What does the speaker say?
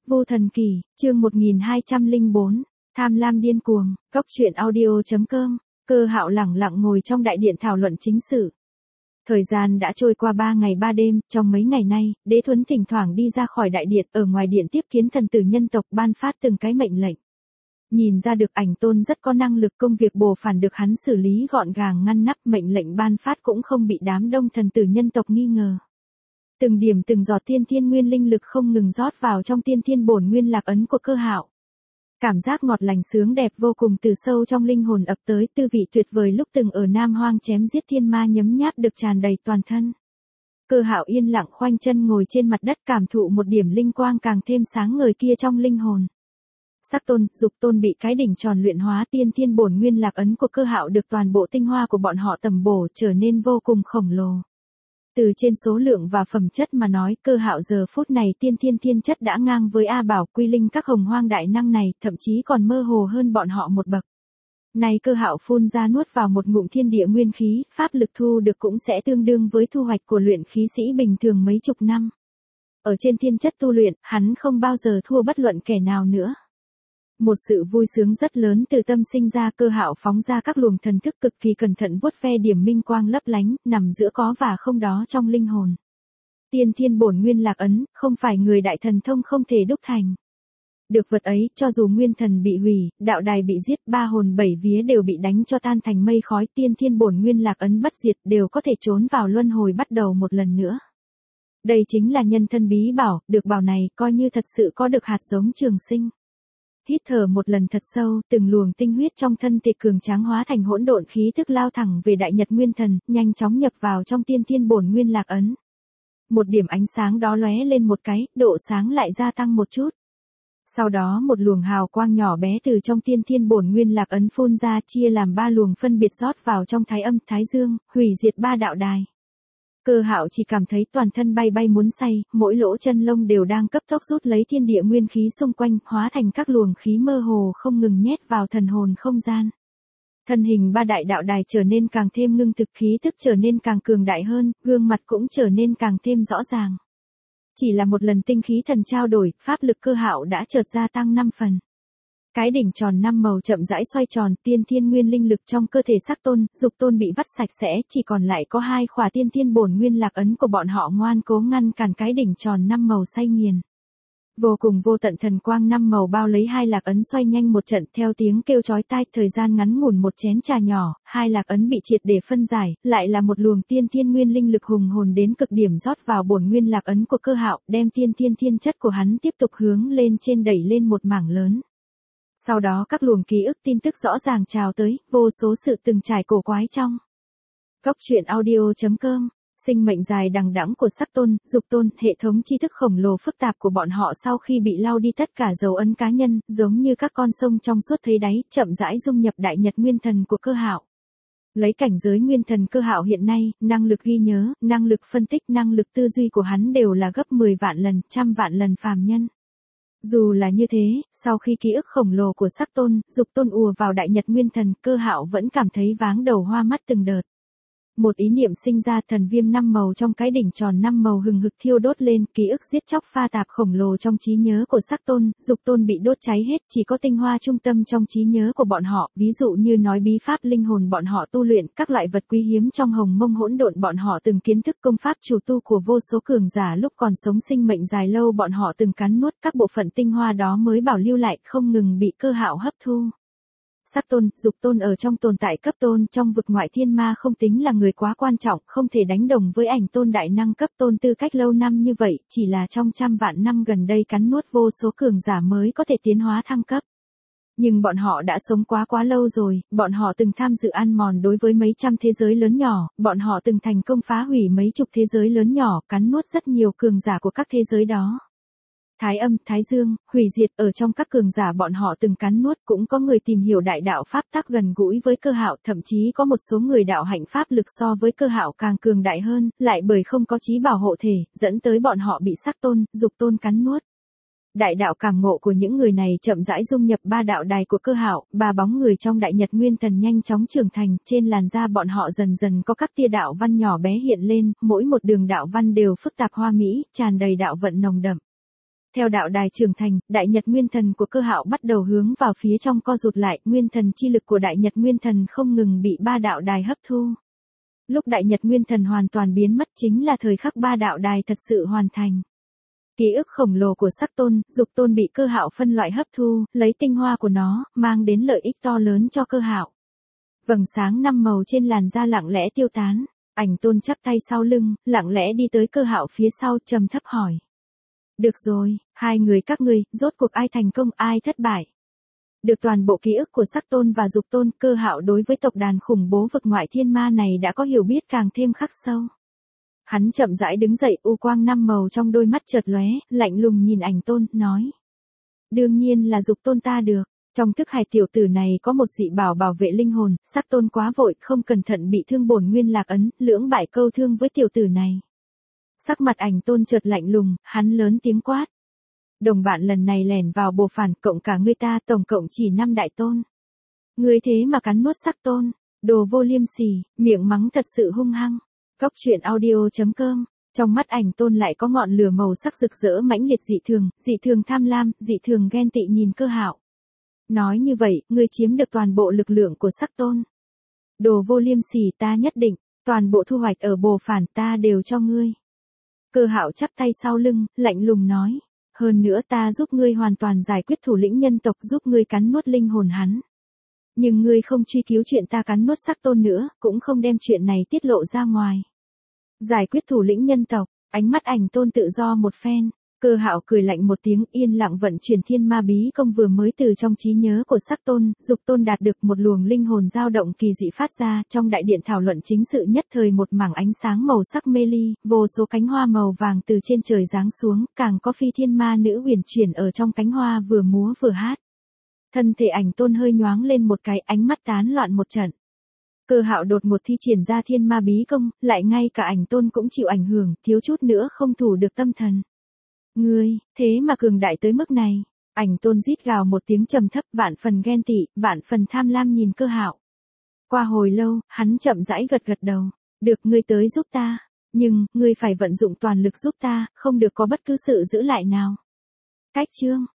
Vô Thần Kỳ, chương 1204, Tham lam điên cuồng, Cóc truyện audio.com, Cơ Hạo lẳng lặng ngồi trong đại điện thảo luận chính sự. Thời gian đã trôi qua 3 ngày 3 đêm, trong mấy ngày nay, Đế Thuấn thỉnh thoảng đi ra khỏi đại điện, ở ngoài điện tiếp kiến thần tử nhân tộc ban phát từng cái mệnh lệnh. Nhìn ra được Ảnh Tôn rất có năng lực, công việc bồ phản được hắn xử lý gọn gàng ngăn nắp, mệnh lệnh ban phát cũng không bị đám đông thần tử nhân tộc nghi ngờ. Từng điểm từng giọt tiên thiên nguyên linh lực không ngừng rót vào trong tiên thiên bổn nguyên lạc ấn của Cơ Hạo. Cảm giác ngọt lành sướng đẹp vô cùng từ sâu trong linh hồn ập tới, tư vị tuyệt vời lúc từng ở Nam Hoang chém giết thiên ma nhấm nháp được tràn đầy toàn thân. Cơ Hạo yên lặng khoanh chân ngồi trên mặt đất, cảm thụ một điểm linh quang càng thêm sáng ngời kia trong linh hồn. Sắc Tôn, Dục Tôn bị cái đỉnh tròn luyện hóa, tiên thiên bổn nguyên lạc ấn của Cơ Hạo được toàn bộ tinh hoa của bọn họ tầm bổ, trở nên vô cùng khổng lồ. Từ trên số lượng và phẩm chất mà nói, Cơ Hạo giờ phút này tiên thiên thiên chất đã ngang với A Bảo, Quy Linh các hồng hoang đại năng này, thậm chí còn mơ hồ hơn bọn họ một bậc. Này Cơ Hạo phun ra nuốt vào một ngụm thiên địa nguyên khí, pháp lực thu được cũng sẽ tương đương với thu hoạch của luyện khí sĩ bình thường mấy chục năm. Ở trên thiên chất tu luyện, hắn không bao giờ thua bất luận kẻ nào nữa. Một sự vui sướng rất lớn từ tâm sinh ra, Cơ Hạo phóng ra các luồng thần thức cực kỳ cẩn thận vuốt ve điểm minh quang lấp lánh, nằm giữa có và không đó trong linh hồn. Tiên thiên bổn nguyên lạc ấn, không phải người đại thần thông không thể đúc thành. Được vật ấy, cho dù nguyên thần bị hủy, đạo đài bị giết, ba hồn bảy vía đều bị đánh cho tan thành mây khói, tiên thiên bổn nguyên lạc ấn bất diệt, đều có thể trốn vào luân hồi bắt đầu một lần nữa. Đây chính là nhân thân bí bảo, được bảo này coi như thật sự có được hạt giống trường sinh. Hít thở một lần thật sâu, từng luồng tinh huyết trong thân thể cường tráng hóa thành hỗn độn khí thức lao thẳng về đại nhật nguyên thần, nhanh chóng nhập vào trong tiên thiên bổn nguyên lạc ấn. Một điểm ánh sáng đó lóe lên một cái, độ sáng lại gia tăng một chút. Sau đó một luồng hào quang nhỏ bé từ trong tiên thiên bổn nguyên lạc ấn phun ra, chia làm 3 luồng phân biệt rót vào trong thái âm, thái dương, hủy diệt 3 đạo đài. Cơ Hạo chỉ cảm thấy toàn thân bay bay muốn say, mỗi lỗ chân lông đều đang cấp tốc rút lấy thiên địa nguyên khí xung quanh, hóa thành các luồng khí mơ hồ không ngừng nhét vào thần hồn không gian. Thân hình 3 đại đạo đài trở nên càng thêm ngưng thực, khí thức trở nên càng cường đại hơn, gương mặt cũng trở nên càng thêm rõ ràng. Chỉ là một lần tinh khí thần trao đổi, pháp lực Cơ Hạo đã chợt gia tăng 5 phần. Cái đỉnh tròn 5 màu chậm rãi xoay tròn, tiên thiên nguyên linh lực trong cơ thể Sắc Tôn, Dục Tôn bị vắt sạch sẽ, chỉ còn lại có 2 khỏa tiên thiên bổn nguyên lạc ấn của bọn họ ngoan cố ngăn cản cái đỉnh tròn 5 màu say nghiền. Vô cùng vô tận thần quang 5 màu bao lấy 2 lạc ấn xoay nhanh một trận, theo tiếng kêu chói tai, thời gian ngắn ngủn một chén trà nhỏ, 2 lạc ấn bị triệt để phân giải, lại là một luồng tiên thiên nguyên linh lực hùng hồn đến cực điểm rót vào bổn nguyên lạc ấn của Cơ Hạo, đem tiên thiên thiên chất của hắn tiếp tục hướng lên trên đẩy lên một mảng lớn. Sau đó các luồng ký ức tin tức rõ ràng trào tới, vô số sự từng trải cổ quái trong. Cóc truyện audio.com, sinh mệnh dài đằng đẵng của Sắc Tôn, Dục Tôn, hệ thống tri thức khổng lồ phức tạp của bọn họ sau khi bị lau đi tất cả dấu ấn cá nhân, giống như các con sông trong suốt thấy đáy, chậm rãi dung nhập đại nhật nguyên thần của Cơ Hạo. Lấy cảnh giới nguyên thần Cơ Hạo hiện nay, năng lực ghi nhớ, năng lực phân tích, năng lực tư duy của hắn đều là gấp 10 vạn lần, trăm vạn lần phàm nhân. Dù là như thế, sau khi ký ức khổng lồ của Sắc Tôn, Dục Tôn ùa vào đại nhật nguyên thần, Cơ Hạo vẫn cảm thấy váng đầu hoa mắt từng đợt. Một ý niệm sinh ra, thần viêm 5 màu trong cái đỉnh tròn 5 màu hừng hực thiêu đốt lên, ký ức giết chóc pha tạp khổng lồ trong trí nhớ của Sắc Tôn, Dục Tôn bị đốt cháy hết, chỉ có tinh hoa trung tâm trong trí nhớ của bọn họ, ví dụ như nói bí pháp linh hồn bọn họ tu luyện, các loại vật quý hiếm trong hồng mông hỗn độn bọn họ từng kiến thức, công pháp chủ tu của vô số cường giả lúc còn sống sinh mệnh dài lâu bọn họ từng cắn nuốt, các bộ phận tinh hoa đó mới bảo lưu lại, không ngừng bị Cơ Hạo hấp thu. Sắc Tôn, Dục Tôn ở trong tồn tại cấp tôn trong vực ngoại thiên ma không tính là người quá quan trọng, không thể đánh đồng với Ảnh Tôn đại năng cấp tôn tư cách lâu năm như vậy, chỉ là trong trăm vạn năm gần đây cắn nuốt vô số cường giả mới có thể tiến hóa thăng cấp. Nhưng bọn họ đã sống quá lâu rồi, bọn họ từng tham dự ăn mòn đối với mấy trăm thế giới lớn nhỏ, bọn họ từng thành công phá hủy mấy chục thế giới lớn nhỏ, cắn nuốt rất nhiều cường giả của các thế giới đó. Thái âm, thái dương, hủy diệt, ở trong các cường giả bọn họ từng cắn nuốt, cũng có người tìm hiểu đại đạo pháp tắc gần gũi với Cơ Hạo, thậm chí có một số người đạo hạnh pháp lực so với Cơ Hạo càng cường đại hơn, lại bởi không có trí bảo hộ thể, dẫn tới bọn họ bị Sắc Tôn, Dục Tôn cắn nuốt. Đại đạo cảm ngộ của những người này chậm rãi dung nhập 3 đạo đài của Cơ Hạo, 3 bóng người trong đại nhật nguyên thần nhanh chóng trưởng thành, trên làn da bọn họ dần dần có các tia đạo văn nhỏ bé hiện lên, mỗi một đường đạo văn đều phức tạp hoa mỹ, tràn đầy đạo vận nồng đậm. Theo đạo đài trưởng thành, đại nhật nguyên thần của Cơ Hạo bắt đầu hướng vào phía trong co rụt lại, nguyên thần chi lực của đại nhật nguyên thần không ngừng bị ba đạo đài hấp thu. Lúc đại nhật nguyên thần hoàn toàn biến mất chính là thời khắc ba đạo đài thật sự hoàn thành. Ký ức khổng lồ của sắc tôn, dục tôn bị Cơ Hạo phân loại hấp thu, lấy tinh hoa của nó, mang đến lợi ích to lớn cho Cơ Hạo. Vầng sáng năm màu trên làn da lặng lẽ tiêu tán, ảnh tôn chắp tay sau lưng, lặng lẽ đi tới Cơ Hạo phía sau trầm thấp hỏi. Được rồi, hai người các ngươi, rốt cuộc ai thành công ai thất bại. Được toàn bộ ký ức của sắc tôn và dục tôn, Cơ Hạo đối với tộc đàn khủng bố vực ngoại thiên ma này đã có hiểu biết càng thêm khắc sâu. Hắn chậm rãi đứng dậy, u quang năm màu trong đôi mắt chợt lóe, lạnh lùng nhìn ảnh tôn, nói. Đương nhiên là dục tôn ta được, trong thức hải tiểu tử này có một dị bảo bảo vệ linh hồn, sắc tôn quá vội, không cẩn thận bị thương bổn nguyên lạc ấn, lưỡng bại câu thương với tiểu tử này. Sắc mặt ảnh tôn chợt lạnh lùng, hắn lớn tiếng quát. Đồng bạn lần này lẻn vào bồ phản, cộng cả ngươi ta tổng cộng chỉ 5 đại tôn. Ngươi thế mà cắn nuốt sắc tôn, đồ vô liêm sỉ, miệng mắng thật sự hung hăng. Góc truyện audio.com, trong mắt ảnh tôn lại có ngọn lửa màu sắc rực rỡ mãnh liệt dị thường tham lam, dị thường ghen tị nhìn Cơ Hạo. Nói như vậy, ngươi chiếm được toàn bộ lực lượng của sắc tôn. Đồ vô liêm sỉ, ta nhất định, toàn bộ thu hoạch ở bồ phản ta đều cho ngươi. Cơ Hạo chắp tay sau lưng, lạnh lùng nói. Hơn nữa ta giúp ngươi hoàn toàn giải quyết thủ lĩnh nhân tộc, giúp ngươi cắn nuốt linh hồn hắn. Nhưng ngươi không truy cứu chuyện ta cắn nuốt sắc tôn nữa, cũng không đem chuyện này tiết lộ ra ngoài. Giải quyết thủ lĩnh nhân tộc, ánh mắt ảnh tôn tự do một phen. Cơ Hạo cười lạnh một tiếng, yên lặng vận chuyển thiên ma bí công vừa mới từ trong trí nhớ của sắc tôn, dục tôn đạt được một luồng linh hồn dao động kỳ dị phát ra, trong đại điện thảo luận chính sự nhất thời một mảng ánh sáng màu sắc mê ly, vô số cánh hoa màu vàng từ trên trời giáng xuống, càng có phi thiên ma nữ huyền chuyển ở trong cánh hoa vừa múa vừa hát. Thân thể ảnh tôn hơi nhoáng lên một cái, ánh mắt tán loạn một trận. Cơ Hạo đột ngột thi triển ra thiên ma bí công, lại ngay cả ảnh tôn cũng chịu ảnh hưởng, thiếu chút nữa không thủ được tâm thần. Ngươi, thế mà cường đại tới mức này. Ảnh tôn rít gào một tiếng trầm thấp, vạn phần ghen tị, vạn phần tham lam nhìn Cơ Hạo. Qua hồi lâu, hắn chậm rãi gật gật đầu. Được, ngươi tới giúp ta. Nhưng, ngươi phải vận dụng toàn lực giúp ta, không được có bất cứ sự giữ lại nào. Cách chương.